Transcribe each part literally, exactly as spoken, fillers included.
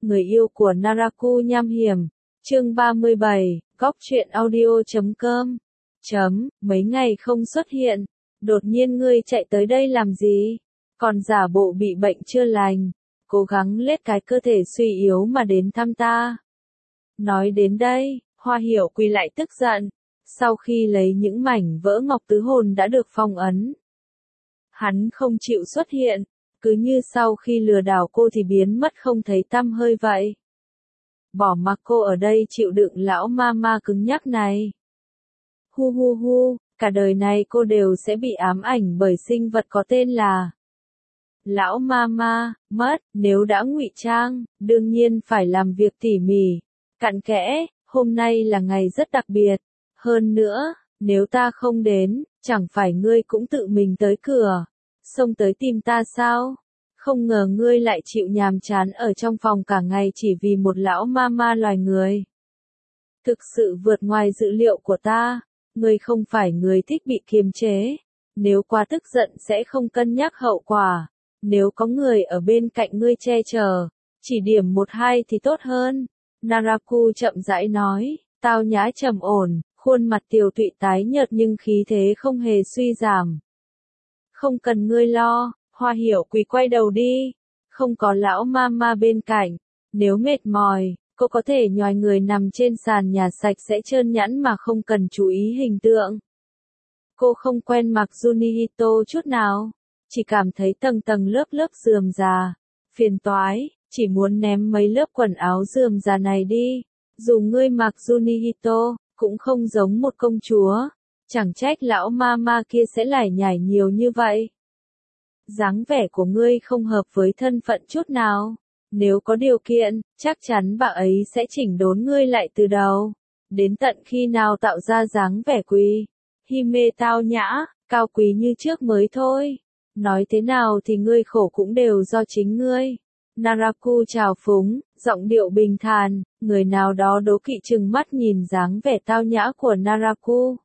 người yêu của Naraku nham hiểm, chương ba mươi bảy, góc truyện audio chấm com. Chấm, mấy ngày không xuất hiện, đột nhiên ngươi chạy tới đây làm gì? Còn giả bộ bị bệnh chưa lành, cố gắng lết cái cơ thể suy yếu mà đến thăm ta. Nói đến đây, Hoa Hiểu Quỳ lại tức giận, sau khi lấy những mảnh vỡ ngọc tứ hồn đã được phong ấn. Hắn không chịu xuất hiện, cứ như sau khi lừa đảo cô thì biến mất không thấy tăm hơi vậy. Bỏ mặc cô ở đây chịu đựng lão ma ma cứng nhắc này. Hu hu hu, cả đời này cô đều sẽ bị ám ảnh bởi sinh vật có tên là lão ma ma, mất, nếu đã ngụy trang, đương nhiên phải làm việc tỉ mỉ, cặn kẽ, hôm nay là ngày rất đặc biệt. Hơn nữa, nếu ta không đến, chẳng phải ngươi cũng tự mình tới cửa, xông tới tìm ta sao? Không ngờ ngươi lại chịu nhàm chán ở trong phòng cả ngày chỉ vì một lão ma ma loài người. Thực sự vượt ngoài dự liệu của ta, ngươi không phải người thích bị kiềm chế, nếu quá tức giận sẽ không cân nhắc hậu quả, nếu có người ở bên cạnh ngươi che chở, chỉ điểm một hai thì tốt hơn. Naraku chậm rãi nói, tao nhã trầm ổn, khuôn mặt tiều tụy tái nhợt nhưng khí thế không hề suy giảm. Không cần ngươi lo, Hoa Hiểu Quỳ quay đầu đi, không có lão ma ma bên cạnh, nếu mệt mỏi, cô có thể nhòi người nằm trên sàn nhà sạch sẽ trơn nhẵn mà không cần chú ý hình tượng. Cô không quen mặc Junihito chút nào, chỉ cảm thấy tầng tầng lớp lớp rườm rà, phiền toái, chỉ muốn ném mấy lớp quần áo rườm rà này đi. Dù ngươi mặc Junihito, cũng không giống một công chúa, chẳng trách lão ma ma kia sẽ lải nhải nhiều như vậy. Dáng vẻ của ngươi không hợp với thân phận chút nào, nếu có điều kiện, chắc chắn bà ấy sẽ chỉnh đốn ngươi lại từ đầu, đến tận khi nào tạo ra dáng vẻ quý, Hime tao nhã, cao quý như trước mới thôi. Nói thế nào thì ngươi khổ cũng đều do chính ngươi. Naraku trào phúng, giọng điệu bình thản, người nào đó đố kỵ trừng mắt nhìn dáng vẻ tao nhã của Naraku.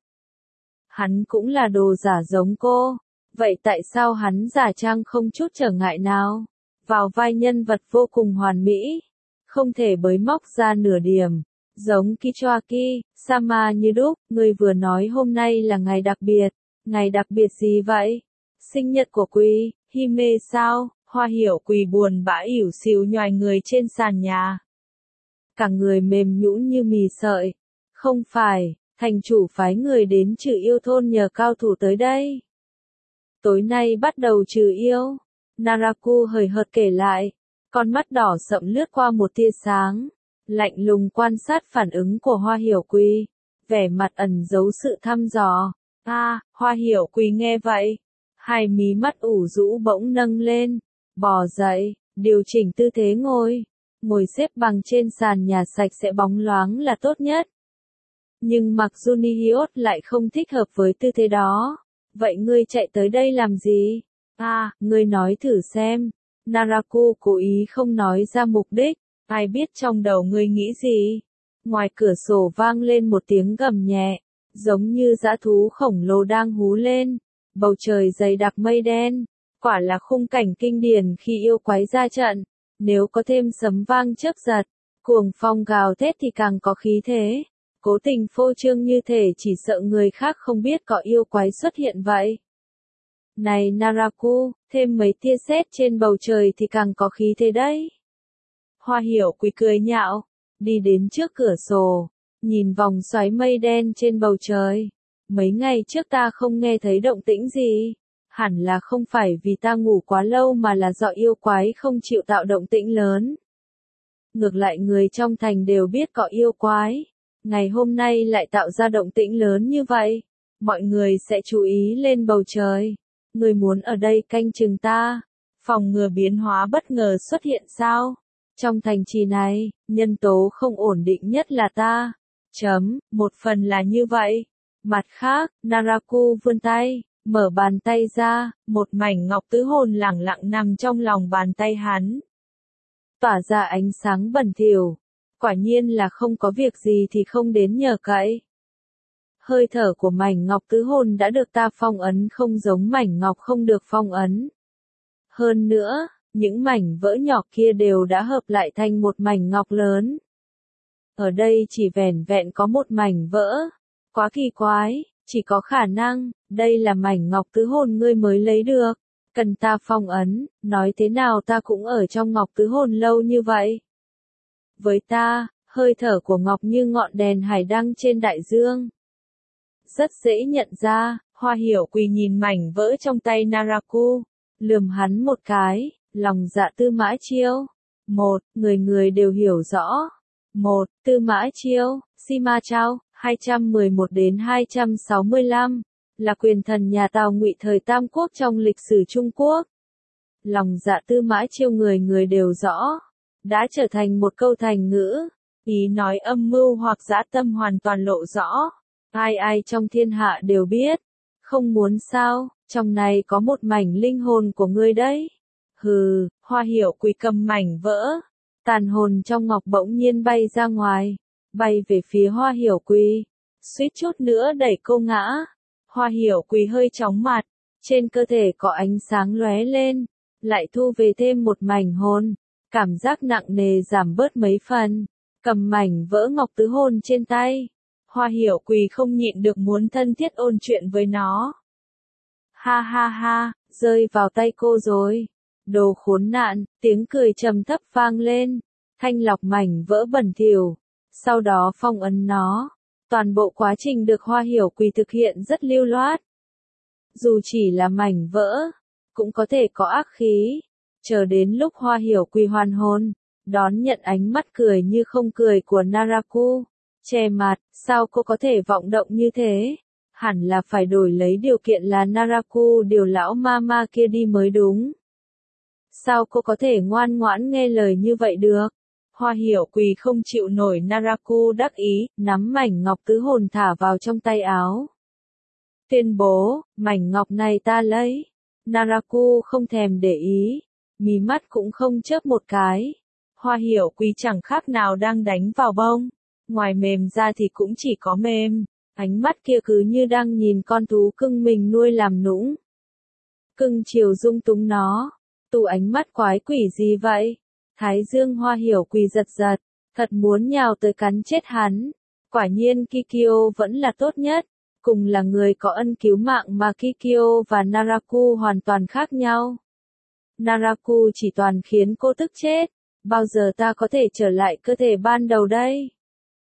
Hắn cũng là đồ giả giống cô, vậy tại sao hắn giả trang không chút trở ngại nào, vào vai nhân vật vô cùng hoàn mỹ, không thể bới móc ra nửa điểm, giống Kichoaki, Sama như đúc. Ngươi vừa nói hôm nay là ngày đặc biệt, ngày đặc biệt gì vậy? Sinh nhật của Quỳ, Hime sao? Hoa Hiểu Quỳ buồn bã ỉu xìu nhoài người trên sàn nhà. Cả người mềm nhũn như mì sợi. Không phải, thành chủ phái người đến trừ yêu thôn nhờ cao thủ tới đây. Tối nay bắt đầu trừ yêu. Naraku hời hợt kể lại, con mắt đỏ sậm lướt qua một tia sáng, lạnh lùng quan sát phản ứng của Hoa Hiểu Quỳ, vẻ mặt ẩn giấu sự thăm dò. A, à, Hoa Hiểu Quỳ nghe vậy, hai mí mắt ủ rũ bỗng nâng lên, bò dậy, điều chỉnh tư thế ngồi, ngồi xếp bằng trên sàn nhà sạch sẽ bóng loáng là tốt nhất. Nhưng mặc Junihiot lại không thích hợp với tư thế đó. Vậy ngươi chạy tới đây làm gì? À, ngươi nói thử xem. Naraku cố ý không nói ra mục đích, ai biết trong đầu ngươi nghĩ gì. Ngoài cửa sổ vang lên một tiếng gầm nhẹ, giống như dã thú khổng lồ đang hú lên, bầu trời dày đặc mây đen. Quả là khung cảnh kinh điển khi yêu quái ra trận, nếu có thêm sấm vang chớp giật, cuồng phong gào thét thì càng có khí thế. Cố tình phô trương như thể chỉ sợ người khác không biết có yêu quái xuất hiện vậy. Này Naraku, thêm mấy tia sét trên bầu trời thì càng có khí thế đấy. Hoa Hiểu Quỳ cười nhạo, đi đến trước cửa sổ, nhìn vòng xoáy mây đen trên bầu trời. Mấy ngày trước ta không nghe thấy động tĩnh gì. Hẳn là không phải vì ta ngủ quá lâu mà là do yêu quái không chịu tạo động tĩnh lớn. Ngược lại người trong thành đều biết có yêu quái, ngày hôm nay lại tạo ra động tĩnh lớn như vậy, mọi người sẽ chú ý lên bầu trời. Người muốn ở đây canh chừng ta, phòng ngừa biến hóa bất ngờ xuất hiện sao? Trong thành trì này, nhân tố không ổn định nhất là ta. Chấm, một phần là như vậy. Mặt khác, Naraku vươn tay, mở bàn tay ra, một mảnh ngọc tứ hồn lẳng lặng nằm trong lòng bàn tay hắn. Tỏa ra ánh sáng bẩn thỉu, quả nhiên là không có việc gì thì không đến nhờ cậy. Hơi thở của mảnh ngọc tứ hồn đã được ta phong ấn không giống mảnh ngọc không được phong ấn. Hơn nữa, những mảnh vỡ nhỏ kia đều đã hợp lại thành một mảnh ngọc lớn. Ở đây chỉ vẻn vẹn có một mảnh vỡ. Quá kỳ quái, chỉ có khả năng, đây là mảnh ngọc tứ hồn ngươi mới lấy được. Cần ta phong ấn, nói thế nào ta cũng ở trong ngọc tứ hồn lâu như vậy. Với ta, hơi thở của ngọc như ngọn đèn hải đăng trên đại dương. Rất dễ nhận ra, Hoa Hiểu Quỳ nhìn mảnh vỡ trong tay Naraku, lườm hắn một cái, lòng dạ Tư Mã Chiêu. Một, người người đều hiểu rõ. Một, Tư Mã Chiêu, Sima Chao, hai trăm mười một đến hai trăm sáu mươi lăm, là quyền thần nhà Tào Ngụy thời Tam Quốc trong lịch sử Trung Quốc. Lòng dạ Tư Mã Chiêu người người đều rõ, đã trở thành một câu thành ngữ, ý nói âm mưu hoặc dã tâm hoàn toàn lộ rõ. Ai ai trong thiên hạ đều biết. Không muốn sao, trong này có một mảnh linh hồn của ngươi đấy. Hừ, Hoa Hiểu Quỳ cầm mảnh vỡ. Tàn hồn trong ngọc bỗng nhiên bay ra ngoài, bay về phía Hoa Hiểu Quỳ, suýt chút nữa đẩy cô ngã. Hoa Hiểu Quỳ hơi chóng mặt, trên cơ thể có ánh sáng lóe lên, lại thu về thêm một mảnh hồn, cảm giác nặng nề giảm bớt mấy phần, cầm mảnh vỡ ngọc tứ hồn trên tay. Hoa Hiểu Quỳ không nhịn được muốn thân thiết ôn chuyện với nó. Ha ha ha, rơi vào tay cô rồi. Đồ khốn nạn, tiếng cười trầm thấp vang lên, thanh lọc mảnh vỡ bẩn thỉu, sau đó phong ấn nó. Toàn bộ quá trình được Hoa Hiểu Quỳ thực hiện rất lưu loát. Dù chỉ là mảnh vỡ, cũng có thể có ác khí. Chờ đến lúc Hoa Hiểu Quỳ hoàn hồn, đón nhận ánh mắt cười như không cười của Naraku. Che mặt, sao cô có thể vọng động như thế? Hẳn là phải đổi lấy điều kiện là Naraku điều lão mama kia đi mới đúng. Sao cô có thể ngoan ngoãn nghe lời như vậy được? Hoa Hiểu Quỳ không chịu nổi Naraku đắc ý, nắm mảnh ngọc tứ hồn thả vào trong tay áo. Tuyên bố, mảnh ngọc này ta lấy. Naraku không thèm để ý, mí mắt cũng không chớp một cái. Hoa Hiểu Quỳ chẳng khác nào đang đánh vào bông. Ngoài mềm ra thì cũng chỉ có mềm, ánh mắt kia cứ như đang nhìn con thú cưng mình nuôi làm nũng. Cưng chiều dung túng nó, tụ ánh mắt quái quỷ gì vậy? Thái dương Hoa Hiểu Quỳ giật giật, thật muốn nhào tới cắn chết hắn. Quả nhiên Kikyo vẫn là tốt nhất, cùng là người có ân cứu mạng mà Kikyo và Naraku hoàn toàn khác nhau. Naraku chỉ toàn khiến cô tức chết, bao giờ ta có thể trở lại cơ thể ban đầu đây?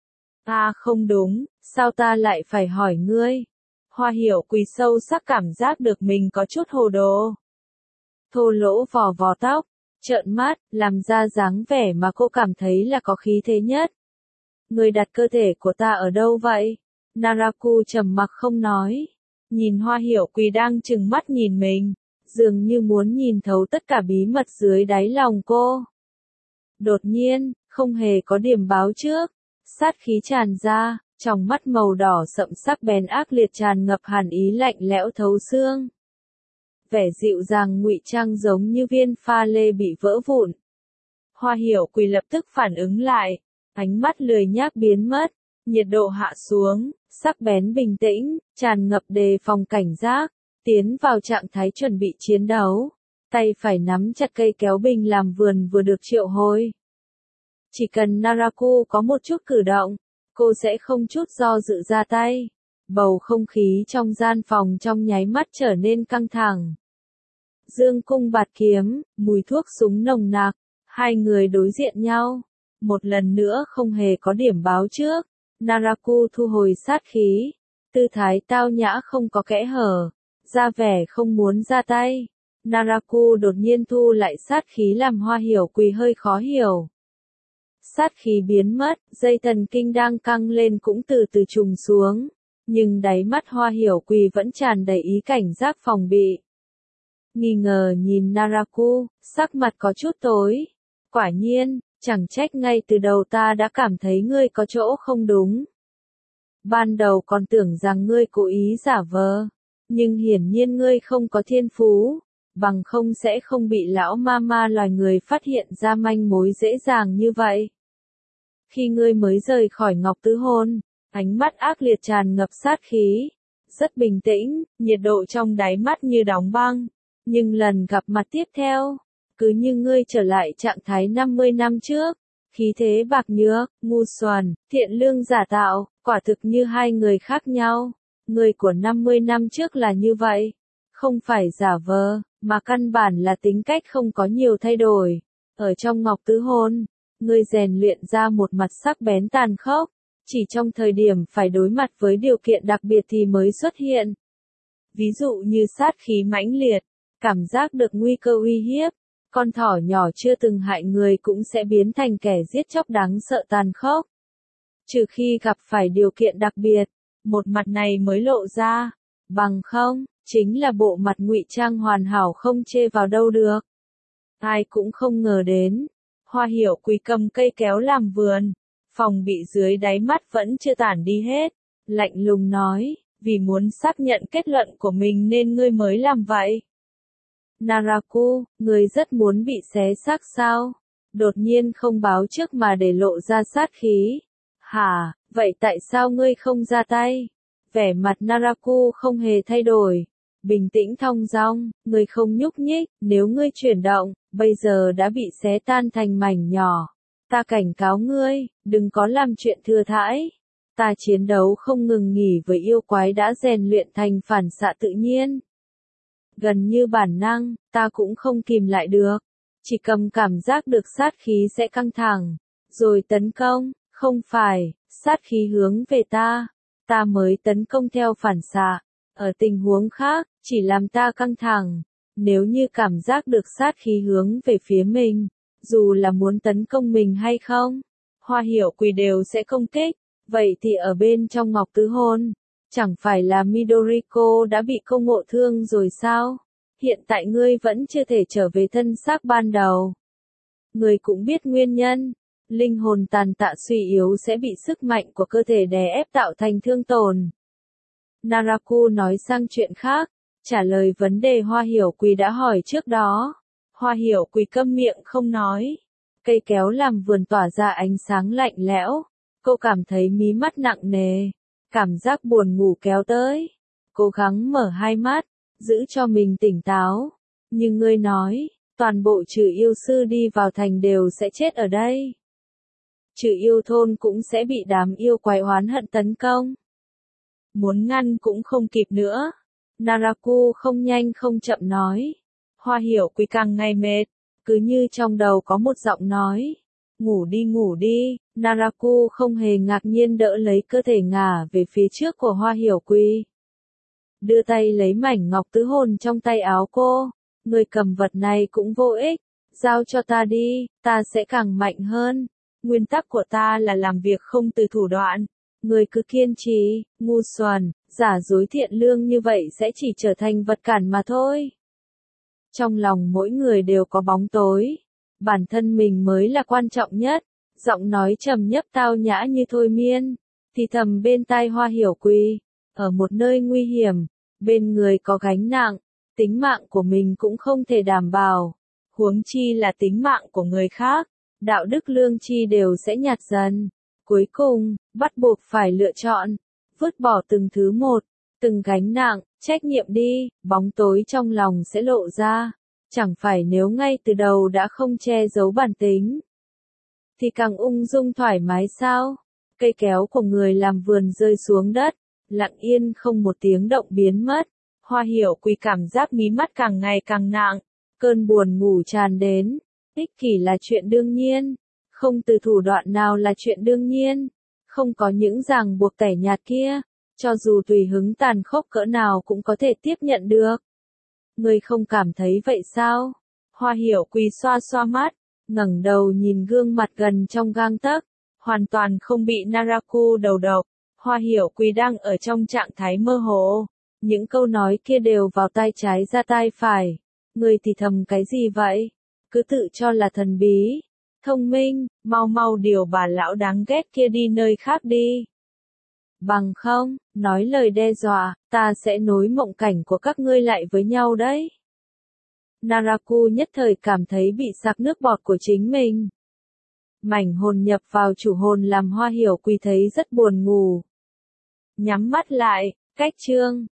À không đúng, sao ta lại phải hỏi ngươi? Hoa Hiểu Quỳ sâu sắc cảm giác được mình có chút hồ đồ. Thô lỗ vò vò tóc, trợn mắt, làm ra dáng vẻ mà cô cảm thấy là có khí thế nhất. Ngươi đặt cơ thể của ta ở đâu vậy? Naraku trầm mặc không nói. Nhìn Hoa Hiểu Quỳ đang trừng mắt nhìn mình, dường như muốn nhìn thấu tất cả bí mật dưới đáy lòng cô. Đột nhiên, không hề có điểm báo trước. Sát khí tràn ra, trong mắt màu đỏ sậm sắc bén ác liệt tràn ngập hàn ý lạnh lẽo thấu xương. Vẻ dịu dàng ngụy trang giống như viên pha lê bị vỡ vụn. Hoa Hiểu Quỳ lập tức phản ứng lại, ánh mắt lười nhác biến mất, nhiệt độ hạ xuống, sắc bén bình tĩnh, tràn ngập đề phòng cảnh giác, tiến vào trạng thái chuẩn bị chiến đấu. Tay phải nắm chặt cây kéo bình làm vườn vừa được triệu hồi. Chỉ cần Naraku có một chút cử động, cô sẽ không chút do dự ra tay. Bầu không khí trong gian phòng trong nháy mắt trở nên căng thẳng. Dương cung bạt kiếm, mùi thuốc súng nồng nặc, hai người đối diện nhau. Một lần nữa không hề có điểm báo trước, Naraku thu hồi sát khí, tư thái tao nhã không có kẽ hở, ra vẻ không muốn ra tay. Naraku đột nhiên thu lại sát khí làm Hoa Hiểu Quỳ hơi khó hiểu. Sát khí biến mất, dây thần kinh đang căng lên cũng từ từ trùng xuống, nhưng đáy mắt Hoa Hiểu Quỳ vẫn tràn đầy ý cảnh giác phòng bị. Nghi ngờ nhìn Naraku, sắc mặt có chút tối. Quả nhiên, chẳng trách ngay từ đầu ta đã cảm thấy ngươi có chỗ không đúng. Ban đầu còn tưởng rằng ngươi cố ý giả vờ, nhưng hiển nhiên ngươi không có thiên phú, bằng không sẽ không bị lão mama loài người phát hiện ra manh mối dễ dàng như vậy. Khi ngươi mới rời khỏi Ngọc Tứ Hồn, ánh mắt ác liệt tràn ngập sát khí, rất bình tĩnh, nhiệt độ trong đáy mắt như đóng băng, nhưng lần gặp mặt tiếp theo, cứ như ngươi trở lại trạng thái năm mươi năm trước, khí thế bạc nhược, ngu xuẩn, thiện lương giả tạo, quả thực như hai người khác nhau. Người của năm mươi năm trước là như vậy, không phải giả vờ, mà căn bản là tính cách không có nhiều thay đổi. Ở trong Ngọc Tứ Hôn, ngươi rèn luyện ra một mặt sắc bén tàn khốc, chỉ trong thời điểm phải đối mặt với điều kiện đặc biệt thì mới xuất hiện. Ví dụ như sát khí mãnh liệt, cảm giác được nguy cơ uy hiếp, con thỏ nhỏ chưa từng hại người cũng sẽ biến thành kẻ giết chóc đáng sợ tàn khốc. Trừ khi gặp phải điều kiện đặc biệt, một mặt này mới lộ ra, bằng không, chính là bộ mặt ngụy trang hoàn hảo không chê vào đâu được. Ai cũng không ngờ đến, Hoa Hiểu Quỳ cầm cây kéo làm vườn, phòng bị dưới đáy mắt vẫn chưa tản đi hết, lạnh lùng nói, vì muốn xác nhận kết luận của mình nên ngươi mới làm vậy. Naraku, ngươi rất muốn bị xé xác sao? Đột nhiên không báo trước mà để lộ ra sát khí. Hả, vậy tại sao ngươi không ra tay? Vẻ mặt Naraku không hề thay đổi. Bình tĩnh thong dong, ngươi không nhúc nhích, nếu ngươi chuyển động, bây giờ đã bị xé tan thành mảnh nhỏ. Ta cảnh cáo ngươi, đừng có làm chuyện thừa thãi. Ta chiến đấu không ngừng nghỉ với yêu quái đã rèn luyện thành phản xạ tự nhiên. Gần như bản năng, ta cũng không kìm lại được. Chỉ cầm cảm giác được sát khí sẽ căng thẳng, rồi tấn công, không phải, sát khí hướng về ta. Ta mới tấn công theo phản xạ. Ở tình huống khác, chỉ làm ta căng thẳng. Nếu như cảm giác được sát khí hướng về phía mình, dù là muốn tấn công mình hay không, Hoa Hiểu Quỳ đều sẽ công kích. Vậy thì ở bên trong Ngọc Tứ Hôn, chẳng phải là Midoriko đã bị cô ngộ thương rồi sao? Hiện tại ngươi vẫn chưa thể trở về thân xác ban đầu. Ngươi cũng biết nguyên nhân, linh hồn tàn tạ suy yếu sẽ bị sức mạnh của cơ thể đè ép tạo thành thương tổn. Naraku nói sang chuyện khác, trả lời vấn đề Hoa Hiểu Quỳ đã hỏi trước đó. Hoa Hiểu Quỳ câm miệng không nói. Cây kéo làm vườn tỏa ra ánh sáng lạnh lẽo. Cô cảm thấy mí mắt nặng nề, cảm giác buồn ngủ kéo tới. Cố gắng mở hai mắt, giữ cho mình tỉnh táo. Nhưng ngươi nói, toàn bộ trừ yêu sư đi vào thành đều sẽ chết ở đây. Trừ yêu thôn cũng sẽ bị đám yêu quái oán hận tấn công. Muốn ngăn cũng không kịp nữa. Naraku không nhanh không chậm nói. Hoa Hiểu Quỳ càng ngày mệt, cứ như trong đầu có một giọng nói. Ngủ đi ngủ đi, Naraku không hề ngạc nhiên đỡ lấy cơ thể ngả về phía trước của Hoa Hiểu Quỳ. Đưa tay lấy mảnh ngọc tứ hồn trong tay áo cô. Người cầm vật này cũng vô ích, giao cho ta đi, ta sẽ càng mạnh hơn. Nguyên tắc của ta là làm việc không từ thủ đoạn. Người cứ kiên trì, ngu xuẩn, giả dối thiện lương như vậy sẽ chỉ trở thành vật cản mà thôi. Trong lòng mỗi người đều có bóng tối. Bản thân mình mới là quan trọng nhất. Giọng nói trầm nhấp tao nhã như thôi miên. Thì thầm bên tai Hoa Hiểu Quỳ. Ở một nơi nguy hiểm, bên người có gánh nặng, tính mạng của mình cũng không thể đảm bảo. Huống chi là tính mạng của người khác. Đạo đức lương tri đều sẽ nhạt dần. Cuối cùng, bắt buộc phải lựa chọn. Vứt bỏ từng thứ một, từng gánh nặng, trách nhiệm đi, bóng tối trong lòng sẽ lộ ra. Chẳng phải nếu ngay từ đầu đã không che giấu bản tính, thì càng ung dung thoải mái sao? Cây kéo của người làm vườn rơi xuống đất, lặng yên không một tiếng động biến mất. Hoa Hiểu Quỳ cảm giác mí mắt càng ngày càng nặng, cơn buồn ngủ tràn đến. Ích kỷ là chuyện đương nhiên, không từ thủ đoạn nào là chuyện đương nhiên, không có những ràng buộc tẻ nhạt kia, cho dù tùy hứng tàn khốc cỡ nào cũng có thể tiếp nhận được. Ngươi không cảm thấy vậy sao? Hoa Hiểu Quỳ xoa xoa mắt, ngẩng đầu nhìn gương mặt gần trong gang tấc, hoàn toàn không bị Naraku đầu độc. Hoa Hiểu Quỳ đang ở trong trạng thái mơ hồ, những câu nói kia đều vào tai trái ra tai phải. Ngươi thì thầm cái gì vậy? Cứ tự cho là thần bí, thông minh, mau mau điều bà lão đáng ghét kia đi nơi khác đi. Bằng không, nói lời đe dọa, ta sẽ nối mộng cảnh của các ngươi lại với nhau đấy. Naraku nhất thời cảm thấy bị sặc nước bọt của chính mình. Mảnh hồn nhập vào chủ hồn làm Hoa Hiểu Quỳ thấy rất buồn ngủ. Nhắm mắt lại, cách chương.